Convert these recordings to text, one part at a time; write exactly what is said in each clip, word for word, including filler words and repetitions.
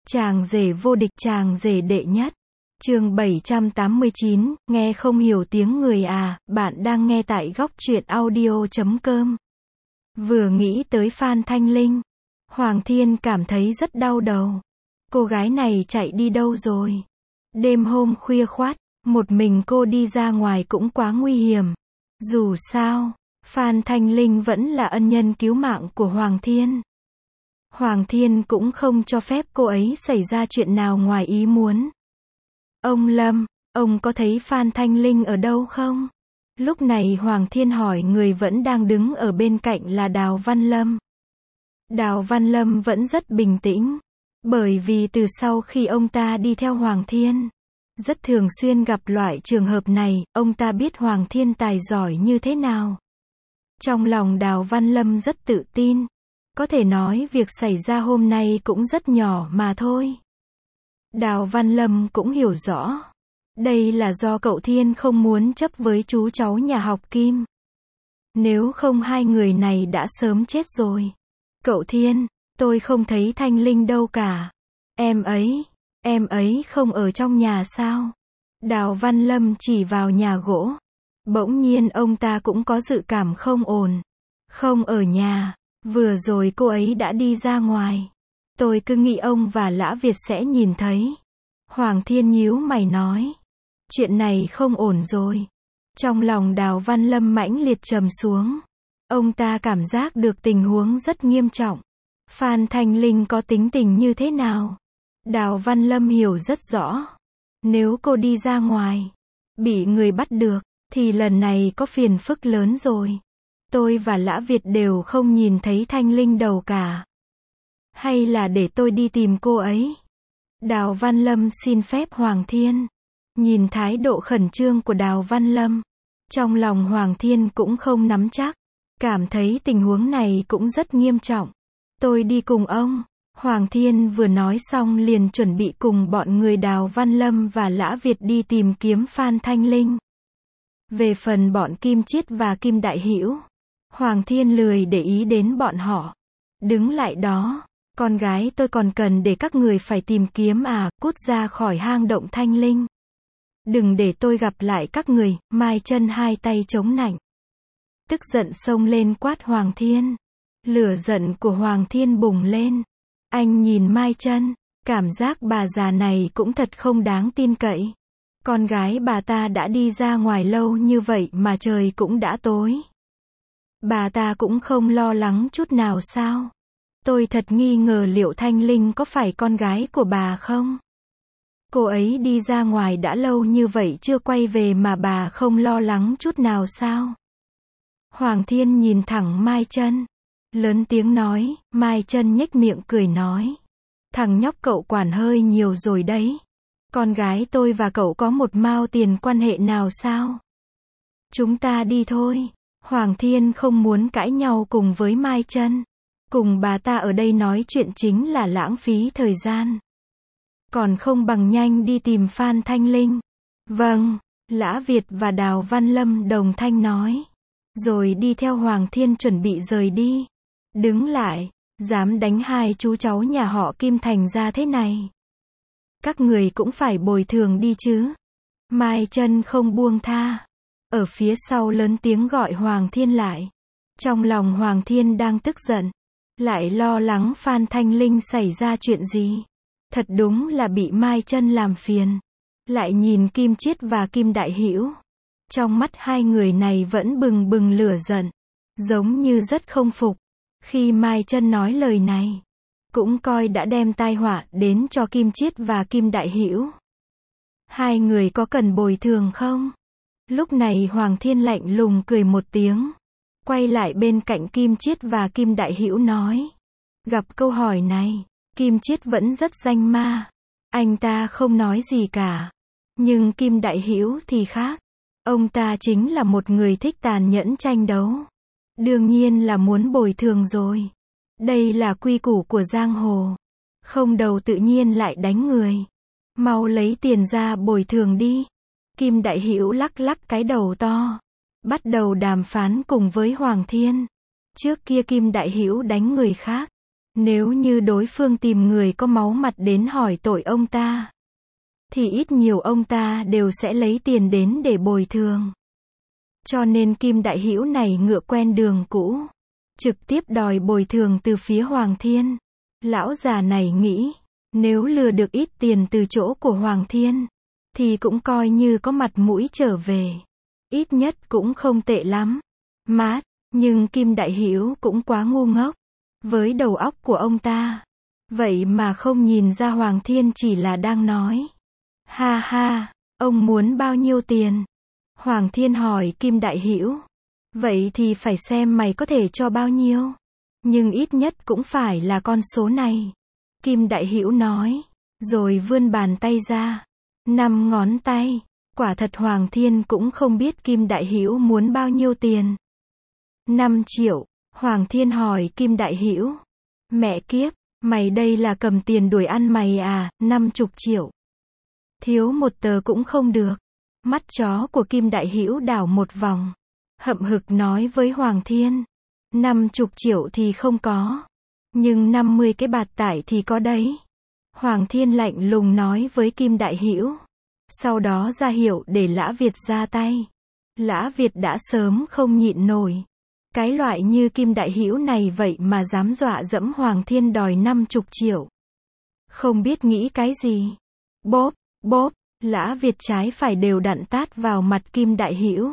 Chàng rể vô địch, chàng rể đệ nhất. Chương bảy trăm tám mươi chín, nghe không hiểu tiếng người à, bạn đang nghe tại góc truyện audio chấm com. Vừa nghĩ tới Phan Thanh Linh, Hoàng Thiên cảm thấy rất đau đầu. Cô gái này chạy đi đâu rồi? Đêm hôm khuya khoắt, một mình cô đi ra ngoài cũng quá nguy hiểm. Dù sao, Phan Thanh Linh vẫn là ân nhân cứu mạng của Hoàng Thiên. Hoàng Thiên cũng không cho phép cô ấy xảy ra chuyện nào ngoài ý muốn. Ông Lâm, ông có thấy Phan Thanh Linh ở đâu không? Lúc này Hoàng Thiên hỏi người vẫn đang đứng ở bên cạnh là Đào Văn Lâm. Đào Văn Lâm vẫn rất bình tĩnh, bởi vì từ sau khi ông ta đi theo Hoàng Thiên, rất thường xuyên gặp loại trường hợp này, ông ta biết Hoàng Thiên tài giỏi như thế nào. Trong lòng Đào Văn Lâm rất tự tin, có thể nói việc xảy ra hôm nay cũng rất nhỏ mà thôi. Đào Văn Lâm cũng hiểu rõ, đây là do cậu Thiên không muốn chấp với chú cháu nhà học Kim. Nếu không hai người này đã sớm chết rồi. Cậu Thiên, tôi không thấy Thanh Linh đâu cả. Em ấy, em ấy không ở trong nhà sao? Đào Văn Lâm chỉ vào nhà gỗ. Bỗng nhiên ông ta cũng có dự cảm không ổn. Không ở nhà, vừa rồi cô ấy đã đi ra ngoài. Tôi cứ nghĩ ông và Lã Việt sẽ nhìn thấy. Hoàng Thiên nhíu mày nói. Chuyện này không ổn rồi. Trong lòng Đào Văn Lâm mãnh liệt trầm xuống. Ông ta cảm giác được tình huống rất nghiêm trọng. Phan Thanh Linh có tính tình như thế nào? Đào Văn Lâm hiểu rất rõ. Nếu cô đi ra ngoài, bị người bắt được, thì lần này có phiền phức lớn rồi. Tôi và Lã Việt đều không nhìn thấy Thanh Linh đâu cả. Hay là để tôi đi tìm cô ấy? Đào Văn Lâm xin phép Hoàng Thiên. Nhìn thái độ khẩn trương của Đào Văn Lâm, trong lòng Hoàng Thiên cũng không nắm chắc, cảm thấy tình huống này cũng rất nghiêm trọng. Tôi đi cùng ông. Hoàng Thiên vừa nói xong liền chuẩn bị cùng bọn người Đào Văn Lâm và Lã Việt đi tìm kiếm Phan Thanh Linh. Về phần bọn Kim Chiết và Kim Đại Hữu, Hoàng Thiên lười để ý đến bọn họ. Đứng lại đó, con gái tôi còn cần để các người phải tìm kiếm à, cút ra khỏi hang động Thanh Linh. Đừng để tôi gặp lại các người, Mai Chân hai tay chống nạnh. Tức giận xông lên quát Hoàng Thiên. Lửa giận của Hoàng Thiên bùng lên. Anh nhìn Mai Chân, cảm giác bà già này cũng thật không đáng tin cậy. Con gái bà ta đã đi ra ngoài lâu như vậy mà trời cũng đã tối. Bà ta cũng không lo lắng chút nào sao? Tôi thật nghi ngờ liệu Thanh Linh có phải con gái của bà không? Cô ấy đi ra ngoài đã lâu như vậy chưa quay về mà bà không lo lắng chút nào sao? Hoàng Thiên nhìn thẳng Mai Chân, lớn tiếng nói. Mai Chân nhếch miệng cười nói. Thằng nhóc cậu quản hơi nhiều rồi đấy. Con gái tôi và cậu có một mao tiền quan hệ nào sao? Chúng ta đi thôi. Hoàng Thiên không muốn cãi nhau cùng với Mai Chân. Cùng bà ta ở đây nói chuyện chính là lãng phí thời gian. Còn không bằng nhanh đi tìm Phan Thanh Linh. Vâng, Lã Việt và Đào Văn Lâm đồng thanh nói. Rồi đi theo Hoàng Thiên chuẩn bị rời đi. Đứng lại, dám đánh hai chú cháu nhà họ Kim thành ra thế này. Các người cũng phải bồi thường đi chứ. Mai Chân không buông tha. Ở phía sau lớn tiếng gọi Hoàng Thiên lại. Trong lòng Hoàng Thiên đang tức giận. Lại lo lắng Phan Thanh Linh xảy ra chuyện gì. Thật đúng là bị Mai Chân làm phiền. Lại nhìn Kim Chiết và Kim Đại Hữu. Trong mắt hai người này vẫn bừng bừng lửa giận. Giống như rất không phục. Khi Mai Chân nói lời này, cũng coi đã đem tai họa đến cho Kim Chiết và Kim Đại Hữu. Hai người có cần bồi thường không? Lúc này Hoàng Thiên lạnh lùng cười một tiếng. Quay lại bên cạnh Kim Chiết và Kim Đại Hữu nói. Gặp câu hỏi này, Kim Chiết vẫn rất danh ma. Anh ta không nói gì cả. Nhưng Kim Đại Hữu thì khác. Ông ta chính là một người thích tàn nhẫn tranh đấu. Đương nhiên là muốn bồi thường rồi. Đây là quy củ của giang hồ. Không đầu tự nhiên lại đánh người. Mau lấy tiền ra bồi thường đi. Kim Đại Hữu lắc lắc cái đầu to. Bắt đầu đàm phán cùng với Hoàng Thiên. Trước kia Kim Đại Hữu đánh người khác. Nếu như đối phương tìm người có máu mặt đến hỏi tội ông ta, thì ít nhiều ông ta đều sẽ lấy tiền đến để bồi thường. Cho nên Kim Đại Hữu này ngựa quen đường cũ, trực tiếp đòi bồi thường từ phía Hoàng Thiên. Lão già này nghĩ, nếu lừa được ít tiền từ chỗ của Hoàng Thiên, thì cũng coi như có mặt mũi trở về. Ít nhất cũng không tệ lắm. Mát, nhưng Kim Đại Hữu cũng quá ngu ngốc. Với đầu óc của ông ta, vậy mà không nhìn ra Hoàng Thiên chỉ là đang nói. Ha ha, ông muốn bao nhiêu tiền? Hoàng Thiên hỏi Kim Đại Hữu. Vậy thì phải xem mày có thể cho bao nhiêu. Nhưng ít nhất cũng phải là con số này. Kim Đại Hữu nói, rồi vươn bàn tay ra. Năm ngón tay. Quả thật Hoàng Thiên cũng không biết Kim Đại Hữu muốn bao nhiêu tiền. Năm triệu. Hoàng Thiên hỏi Kim Đại Hữu. Mẹ kiếp, mày đây là cầm tiền đuổi ăn mày à, năm chục triệu. Thiếu một tờ cũng không được. Mắt chó của Kim Đại Hữu đảo một vòng. Hậm hực nói với Hoàng Thiên. Năm chục triệu thì không có. Nhưng năm mươi cái bạt tải thì có đấy. Hoàng Thiên lạnh lùng nói với Kim Đại Hữu. Sau đó ra hiệu để Lã Việt ra tay. Lã Việt đã sớm không nhịn nổi. Cái loại như Kim Đại Hữu này vậy mà dám dọa dẫm Hoàng Thiên đòi năm chục triệu. Không biết nghĩ cái gì. Bóp, bóp, Lã Việt trái phải đều đặn tát vào mặt Kim Đại Hữu.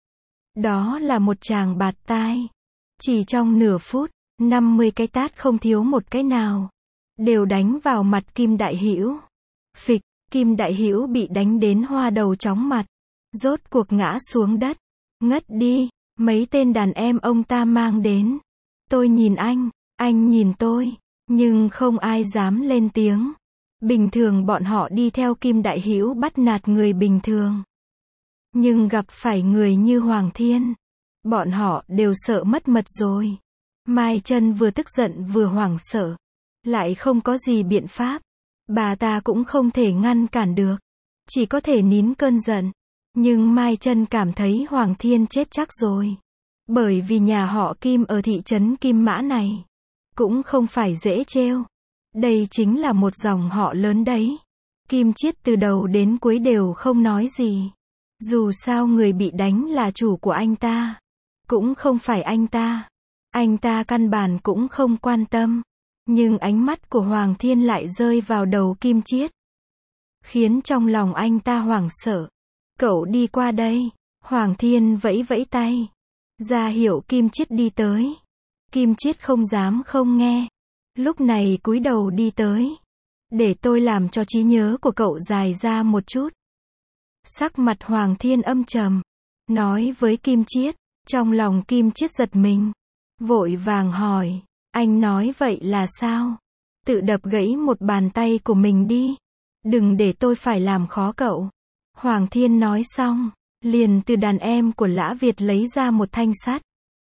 Đó là một tràng bạt tai. Chỉ trong nửa phút, năm mươi cái tát không thiếu một cái nào. Đều đánh vào mặt Kim Đại Hữu. Phịch, Kim Đại Hữu bị đánh đến hoa đầu chóng mặt. Rốt cuộc ngã xuống đất. Ngất đi. Mấy tên đàn em ông ta mang đến. Tôi nhìn anh, anh nhìn tôi. Nhưng không ai dám lên tiếng. Bình thường bọn họ đi theo Kim Đại Hữu bắt nạt người bình thường. Nhưng gặp phải người như Hoàng Thiên, bọn họ đều sợ mất mật rồi. Mai Chân vừa tức giận vừa hoảng sợ. Lại không có gì biện pháp. Bà ta cũng không thể ngăn cản được. Chỉ có thể nín cơn giận. Nhưng Mai Chân cảm thấy Hoàng Thiên chết chắc rồi. Bởi vì nhà họ Kim ở thị trấn Kim Mã này cũng không phải dễ trêu. Đây chính là một dòng họ lớn đấy. Kim Chiết từ đầu đến cuối đều không nói gì. Dù sao người bị đánh là chủ của anh ta. Cũng không phải anh ta. Anh ta căn bản cũng không quan tâm. Nhưng ánh mắt của Hoàng Thiên lại rơi vào đầu Kim Chiết. Khiến trong lòng anh ta hoảng sợ. Cậu đi qua đây. Hoàng Thiên vẫy vẫy tay. Ra hiệu Kim Chiết đi tới. Kim Chiết không dám không nghe. Lúc này cúi đầu đi tới. Để tôi làm cho trí nhớ của cậu dài ra một chút. Sắc mặt Hoàng Thiên âm trầm. Nói với Kim Chiết. Trong lòng Kim Chiết giật mình. Vội vàng hỏi. Anh nói vậy là sao? Tự đập gãy một bàn tay của mình đi. Đừng để tôi phải làm khó cậu. Hoàng Thiên nói xong. Liền từ đàn em của Lã Việt lấy ra một thanh sắt.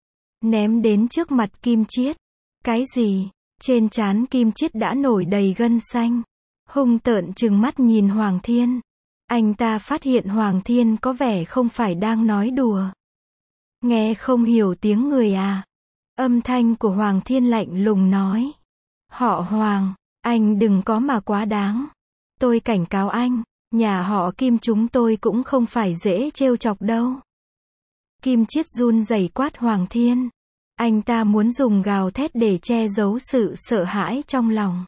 Ném đến trước mặt Kim Chiết. Cái gì? Trên trán Kim Chiết đã nổi đầy gân xanh. Hung tợn trừng mắt nhìn Hoàng Thiên. Anh ta phát hiện Hoàng Thiên có vẻ không phải đang nói đùa. Nghe không hiểu tiếng người à? Âm thanh của Hoàng Thiên lạnh lùng nói. Họ Hoàng, anh đừng có mà quá đáng. Tôi cảnh cáo anh, nhà họ Kim chúng tôi cũng không phải dễ trêu chọc đâu. Kim Chiết run rẩy quát Hoàng Thiên. Anh ta muốn dùng gào thét để che giấu sự sợ hãi trong lòng.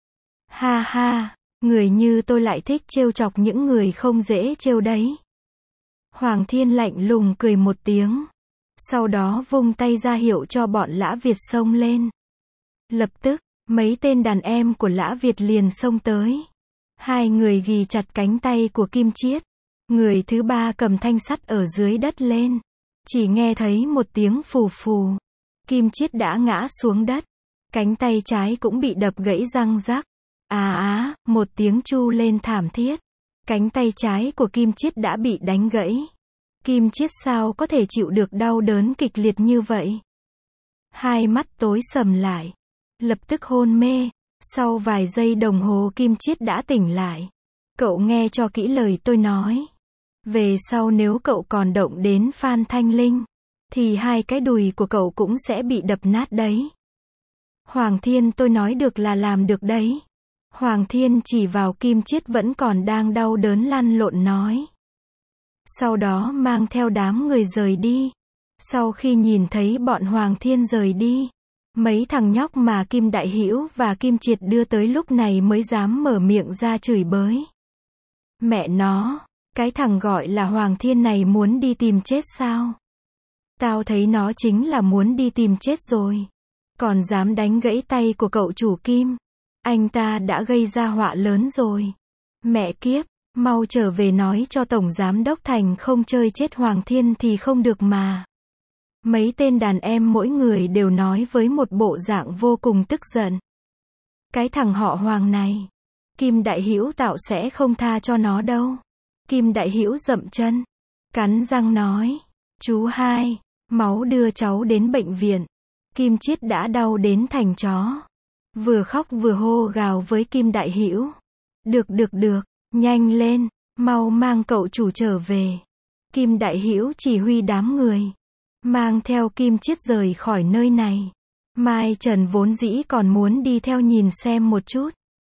Ha ha, người như tôi lại thích trêu chọc những người không dễ trêu đấy. Hoàng Thiên lạnh lùng cười một tiếng. Sau đó vung tay ra hiệu cho bọn Lã Việt xông lên. Lập tức, mấy tên đàn em của Lã Việt liền xông tới. Hai người ghì chặt cánh tay của Kim Chiết. Người thứ ba cầm thanh sắt ở dưới đất lên. Chỉ nghe thấy một tiếng phù phù. Kim Chiết đã ngã xuống đất. Cánh tay trái cũng bị đập gãy răng rắc. À á, một tiếng tru lên thảm thiết. Cánh tay trái của Kim Chiết đã bị đánh gãy. Kim Chiết sao có thể chịu được đau đớn kịch liệt như vậy? Hai mắt tối sầm lại. Lập tức hôn mê. Sau vài giây đồng hồ Kim Chiết đã tỉnh lại. Cậu nghe cho kỹ lời tôi nói. Về sau nếu cậu còn động đến Phan Thanh Linh, thì hai cái đùi của cậu cũng sẽ bị đập nát đấy. Hoàng Thiên tôi nói được là làm được đấy. Hoàng Thiên chỉ vào Kim Chiết vẫn còn đang đau đớn lăn lộn nói. Sau đó mang theo đám người rời đi. Sau khi nhìn thấy bọn Hoàng Thiên rời đi, mấy thằng nhóc mà Kim Đại Hữu và Kim Triệt đưa tới lúc này mới dám mở miệng ra chửi bới. Mẹ nó, cái thằng gọi là Hoàng Thiên này muốn đi tìm chết sao? Tao thấy nó chính là muốn đi tìm chết rồi. Còn dám đánh gãy tay của cậu chủ Kim. Anh ta đã gây ra họa lớn rồi. Mẹ kiếp, mau trở về nói cho Tổng Giám Đốc Thành không chơi chết Hoàng Thiên thì không được mà. Mấy tên đàn em mỗi người đều nói với một bộ dạng vô cùng tức giận. Cái thằng họ Hoàng này, Kim Đại Hữu tạo sẽ không tha cho nó đâu. Kim Đại Hữu dậm chân, cắn răng nói, chú hai, máu đưa cháu đến bệnh viện. Kim Chiết đã đau đến thành chó. Vừa khóc vừa hô gào với Kim Đại Hữu. Được được được, nhanh lên, mau mang cậu chủ trở về. Kim Đại Hữu chỉ huy đám người, mang theo Kim Chiết rời khỏi nơi này. Mai Trần vốn dĩ còn muốn đi theo nhìn xem một chút.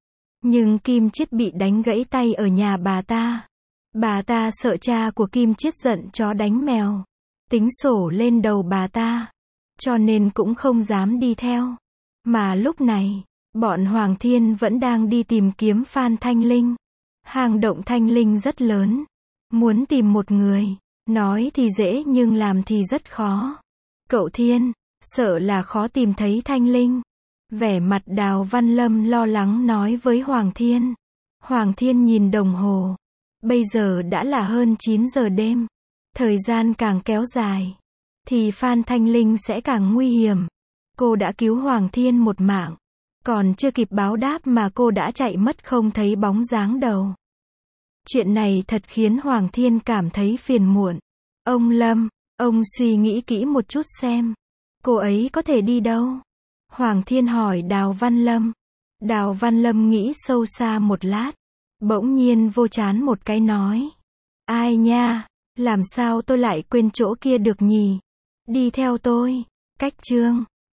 Nhưng Kim Chiết bị đánh gãy tay ở nhà bà ta. Bà ta sợ cha của Kim Chiết giận chó đánh mèo, tính sổ lên đầu bà ta, cho nên cũng không dám đi theo. Mà lúc này, bọn Hoàng Thiên vẫn đang đi tìm kiếm Phan Thanh Linh. Hang động Thanh Linh rất lớn. Muốn tìm một người, nói thì dễ nhưng làm thì rất khó. Cậu Thiên, sợ là khó tìm thấy Thanh Linh. Vẻ mặt Đào Văn Lâm lo lắng nói với Hoàng Thiên. Hoàng Thiên nhìn đồng hồ. Bây giờ đã là hơn chín giờ đêm. Thời gian càng kéo dài, thì Phan Thanh Linh sẽ càng nguy hiểm. Cô đã cứu Hoàng Thiên một mạng. Còn chưa kịp báo đáp mà cô đã chạy mất không thấy bóng dáng đâu. Chuyện này thật khiến Hoàng Thiên cảm thấy phiền muộn. Ông Lâm, ông suy nghĩ kỹ một chút xem. Cô ấy có thể đi đâu? Hoàng Thiên hỏi Đào Văn Lâm. Đào Văn Lâm nghĩ sâu xa một lát. Bỗng nhiên vô chán một cái nói. Ai nha, làm sao tôi lại quên chỗ kia được nhỉ? Đi theo tôi. Cách chương